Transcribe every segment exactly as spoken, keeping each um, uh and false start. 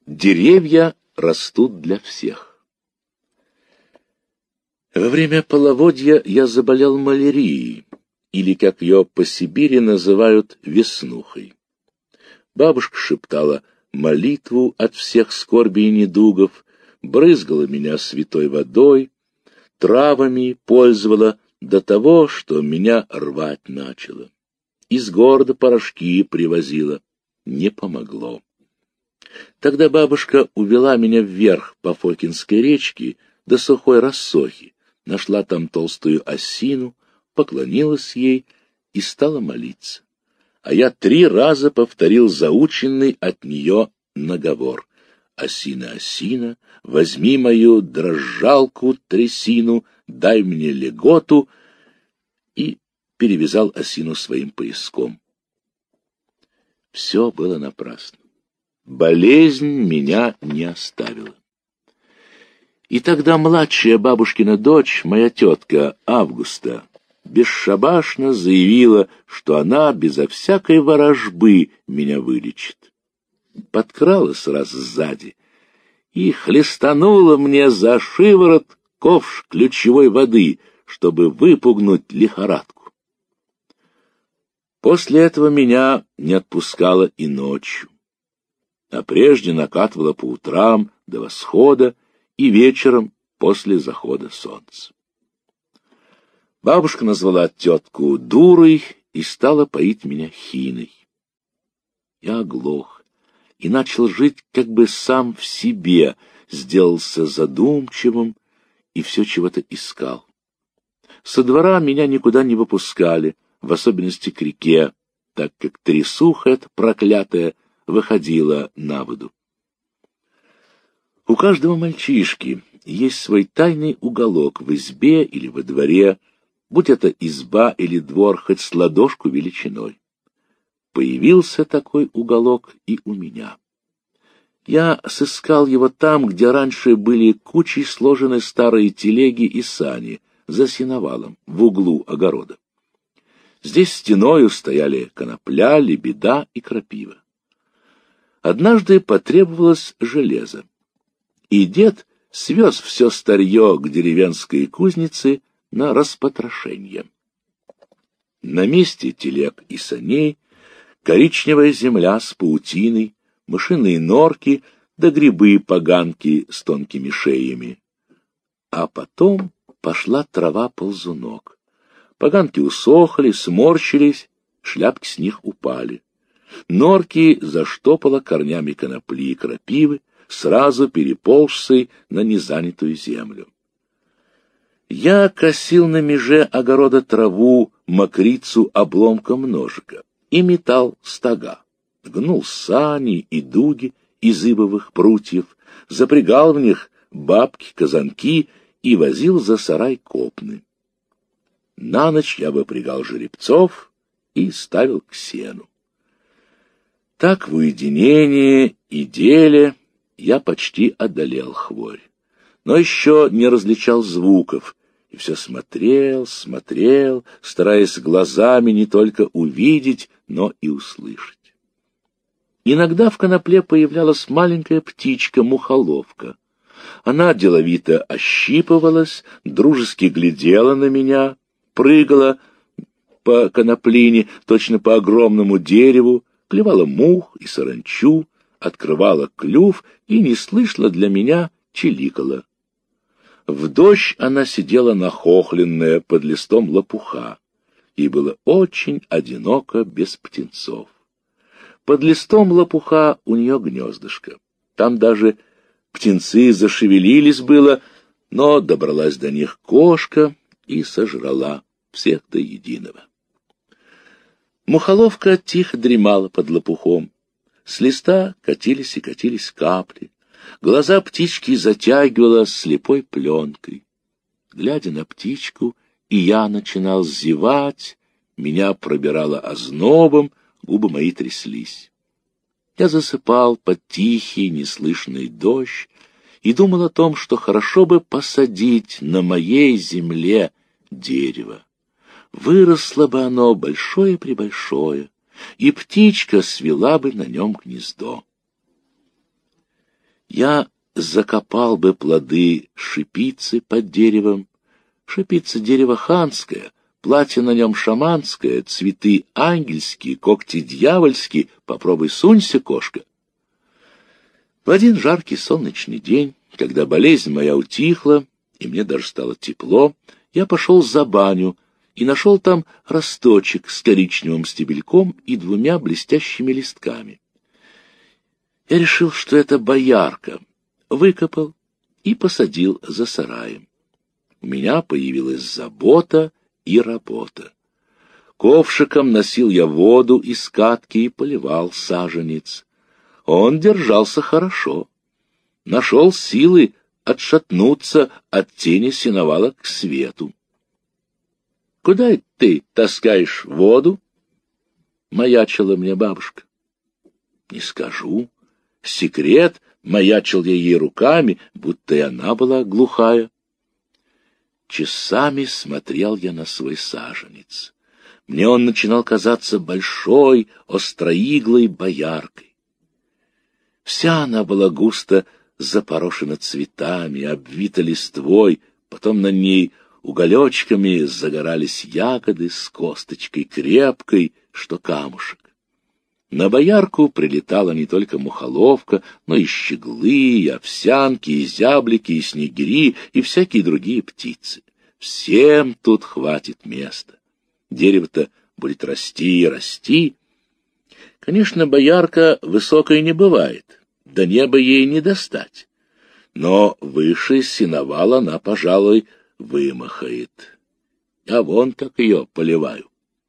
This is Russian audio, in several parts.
Деревья растут для всех. Во время половодья я заболел малярией, или, как ее по Сибири называют, веснухой. Бабушка шептала молитву от всех скорбей и недугов, брызгала меня святой водой, травами пользовала до того, что меня рвать начало. Из города порошки привозила. Не помогло. Тогда бабушка увела меня вверх по Фокинской речке до сухой рассохи, нашла там толстую осину, поклонилась ей и стала молиться. А я три раза повторил заученный от нее наговор. «Осина, осина, возьми мою дрожжалку, трясину, дай мне леготу», и перевязал осину своим пояском. Все было напрасно. Болезнь меня не оставила. И тогда младшая бабушкина дочь, моя тетка Августа, бесшабашно заявила, что она безо всякой ворожбы меня вылечит. Подкралась раз сзади и хлестанула мне за шиворот ковш ключевой воды, чтобы выпугнуть лихорадку. После этого меня не отпускала и ночью, а прежде накатывала по утрам до восхода и вечером после захода солнца. Бабушка назвала тетку дурой и стала поить меня хиной. Я оглох и начал жить как бы сам в себе, сделался задумчивым и все чего-то искал. Со двора меня никуда не выпускали, в особенности к реке, так как трясуха эта проклятая выходила на воду. У каждого мальчишки есть свой тайный уголок в избе или во дворе, будь это изба или двор хоть с ладошку величиной. Появился такой уголок и у меня. Я сыскал его там, где раньше были кучей сложены старые телеги и сани, за сеновалом, в углу огорода. Здесь стеною стояли конопля, лебеда и крапива. Однажды потребовалось железо, и дед свез все старье к деревенской кузнице на распотрошение. На месте телег и саней коричневая земля с паутиной, мышиные норки да грибы-поганки с тонкими шеями. А потом пошла трава-ползунок. Поганки усохли, сморщились, шляпки с них упали. Норки заштопала корнями конопли и крапивы, сразу переползшей на незанятую землю. Я косил на меже огорода траву, мокрицу обломком ножика и метал стога, гнул сани и дуги из ивовых прутьев, запрягал в них бабки, казанки и возил за сарай копны. На ночь я выпрягал жеребцов и ставил к сену. Так в уединении и деле я почти одолел хворь, но еще не различал звуков, и все смотрел, смотрел, стараясь глазами не только увидеть, но и услышать. Иногда в конопле появлялась маленькая птичка-мухоловка. Она деловито ощипывалась, дружески глядела на меня, прыгала по коноплине, точно по огромному дереву, клевала мух и саранчу, открывала клюв и неслышно для меня чиликала. В дождь она сидела нахохленная под листом лопуха, и было очень одиноко без птенцов. Под листом лопуха у нее гнездышко. Там даже птенцы зашевелились было, но добралась до них кошка и сожрала всех до единого. Мухоловка тихо дремала под лопухом. С листа катились и катились капли. Глаза птички затягивала слепой пленкой. Глядя на птичку, и я начинал зевать, меня пробирало ознобом, губы мои тряслись. Я засыпал под тихий, неслышный дождь и думал о том, что хорошо бы посадить на моей земле дерево. Выросло бы оно большое-пребольшое, и птичка свела бы на нем гнездо. Я закопал бы плоды шипицы под деревом. Шипица — дерево ханское, платье на нем шаманское, цветы ангельские, когти дьявольские. Попробуй сунься, кошка. В один жаркий солнечный день, когда болезнь моя утихла, и мне даже стало тепло, я пошел за баню и нашел там росточек с коричневым стебельком и двумя блестящими листками. Я решил, что это боярка, выкопал и посадил за сараем. У меня появилась забота и работа. Ковшиком носил я воду из катки и поливал саженец. Он держался хорошо. Нашел силы отшатнуться от тени сеновала к свету. — Куда ты таскаешь воду? — маячила мне бабушка. — Не скажу. Секрет, маячил я ей руками, будто и она была глухая. Часами смотрел я на свой саженец. Мне он начинал казаться большой, остроиглой бояркой. Вся она была густо запорошена цветами, обвита листвой, потом на ней уголечками загорались ягоды с косточкой крепкой, что камушек. На боярку прилетала не только мухоловка, но и щеглы, и овсянки, и зяблики, и снегири, и всякие другие птицы. Всем тут хватит места. Дерево-то будет расти и расти. Конечно, боярка высокой не бывает, до неба ей не достать. Но выше сеновала она, пожалуй, вымахает. Я вон как ее поливаю.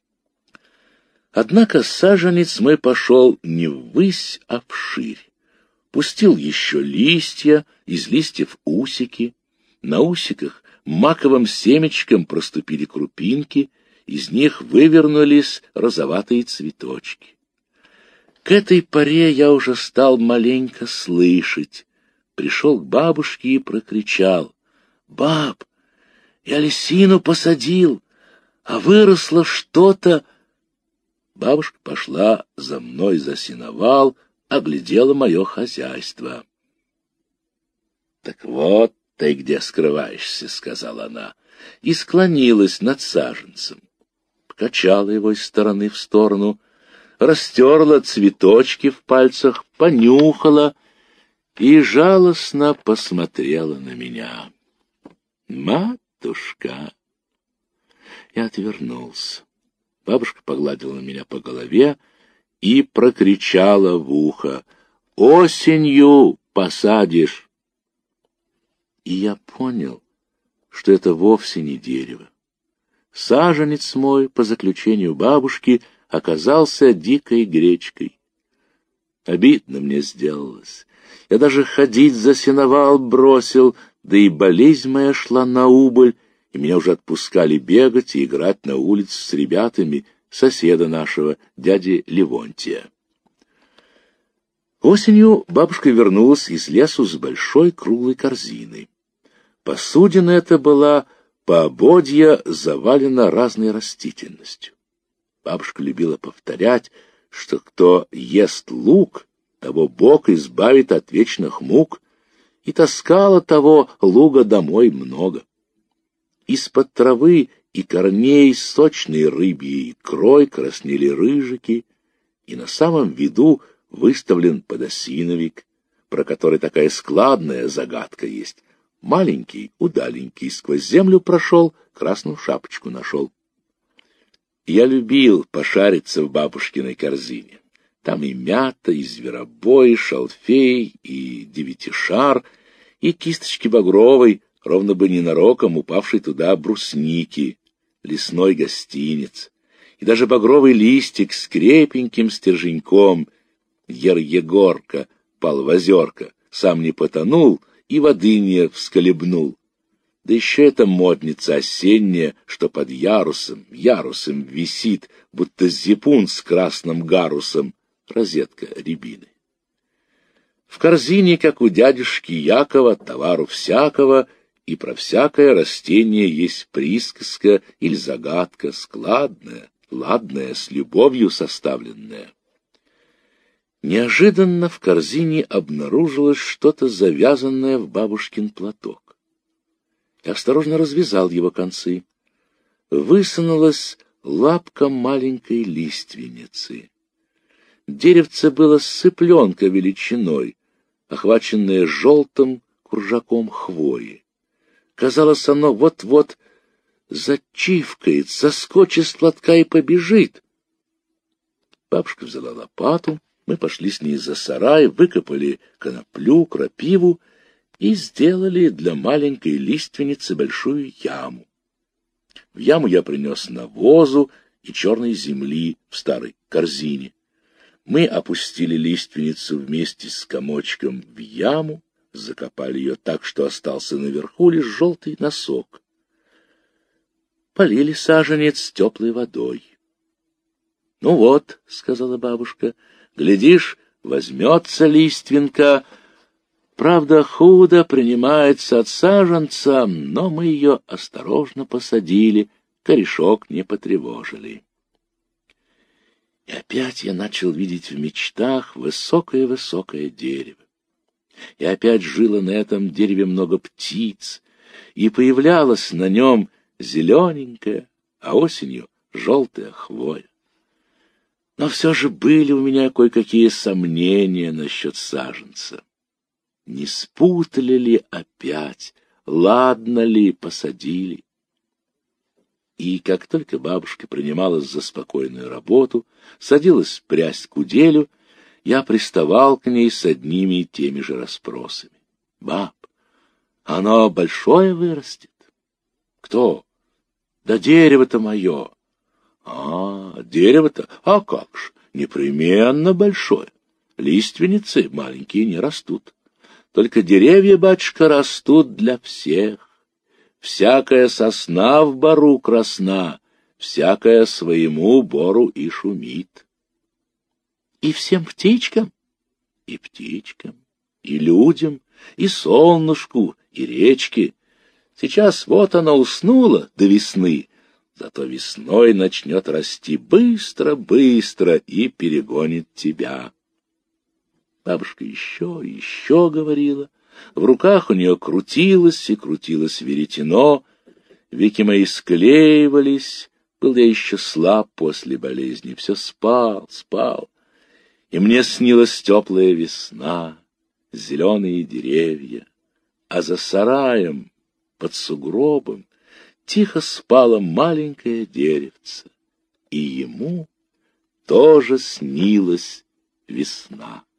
Однако саженец мой пошел не ввысь, а вширь. Пустил еще листья, из листьев усики. На усиках маковым семечком проступили крупинки, из них вывернулись розоватые цветочки. К этой поре я уже стал маленько слышать. Пришел к бабушке и прокричал: «Баб, я лисину посадил, а выросло что-то». Бабушка пошла за мной за сеновал, оглядела мое хозяйство. — Так вот ты где скрываешься, — сказала она, и склонилась над саженцем. Покачала его из стороны в сторону, растерла цветочки в пальцах, понюхала и жалостно посмотрела на меня. «Матушка!» Я отвернулся. Бабушка погладила меня по голове и прокричала в ухо: «Осенью посадишь!» И я понял, что это вовсе не дерево. Саженец мой, по заключению бабушки, оказался дикой гречкой. Обидно мне сделалось. Я даже ходить за сеновал бросил, да и болезнь моя шла на убыль, и меня уже отпускали бегать и играть на улице с ребятами соседа нашего, дяди Левонтия. Осенью бабушка вернулась из лесу с большой круглой корзиной. Посудина эта была поободья завалена разной растительностью. Бабушка любила повторять, что кто ест лук, того Бог избавит от вечных мук, и таскала того луга домой много. Из-под травы и корней сочной рыбьей икрой краснели рыжики, и на самом виду выставлен подосиновик, про который такая складная загадка есть. Маленький, удаленький, сквозь землю прошел, красную шапочку нашел. Я любил пошариться в бабушкиной корзине. Там и мята, и зверобой, и шалфей, и девятишар, и кисточки багровой, ровно бы ненароком упавшей туда брусники, лесной гостиниц, и даже багровый листик с крепеньким стерженьком. Ер-Егорка пал в озерко, сам не потонул и воды не всколебнул. Да еще эта модница осенняя, что под ярусом, ярусом висит, будто зипун с красным гарусом, розетка рябины. В корзине, как у дядюшки Якова, товару всякого, и про всякое растение есть присказка или загадка, складная, ладная, с любовью составленная. Неожиданно в корзине обнаружилось что-то завязанное в бабушкин платок. Я осторожно развязал его концы. Высунулась лапка маленькой лиственницы. Деревце было с цыпленка величиной, охваченное желтым кружаком хвои. Казалось, оно вот-вот зачивкает, соскочит с платка и побежит. Бабушка взяла лопату, мы пошли с ней за сарай, выкопали коноплю, крапиву и сделали для маленькой лиственницы большую яму. В яму я принес навозу и черной земли в старой корзине. Мы опустили лиственницу вместе с комочком в яму, закопали ее так, что остался наверху лишь желтый носок. Полили саженец теплой водой. — Ну вот, — сказала бабушка, — глядишь, возьмется лиственка. Правда, худо принимается от саженца, но мы ее осторожно посадили, корешок не потревожили. И опять я начал видеть в мечтах высокое-высокое дерево. И опять жило на этом дереве много птиц, и появлялась на нем зелененькая, а осенью желтая хвоя. Но все же были у меня кое-какие сомнения насчет саженца. Не спутали ли опять, ладно ли посадили? И как только бабушка принималась за спокойную работу, садилась прясть куделю, я приставал к ней с одними и теми же расспросами. — Баб, оно большое вырастет? — Кто? — Да дерево-то мое. — А, дерево-то? А как ж, непременно большое. Лиственницы маленькие не растут. Только деревья, батюшка, растут для всех. Всякая сосна в бору красна, всякая своему бору и шумит. И всем птичкам? И птичкам, и людям, и солнышку, и речке. Сейчас вот она уснула до весны, зато весной начнет расти быстро-быстро и перегонит тебя. Бабушка еще и еще говорила. В руках у нее крутилось и крутилось веретено, веки мои склеивались, был я еще слаб после болезни, все спал, спал, и мне снилась теплая весна, зеленые деревья, а за сараем, под сугробом, тихо спало маленькое деревце, и ему тоже снилась весна.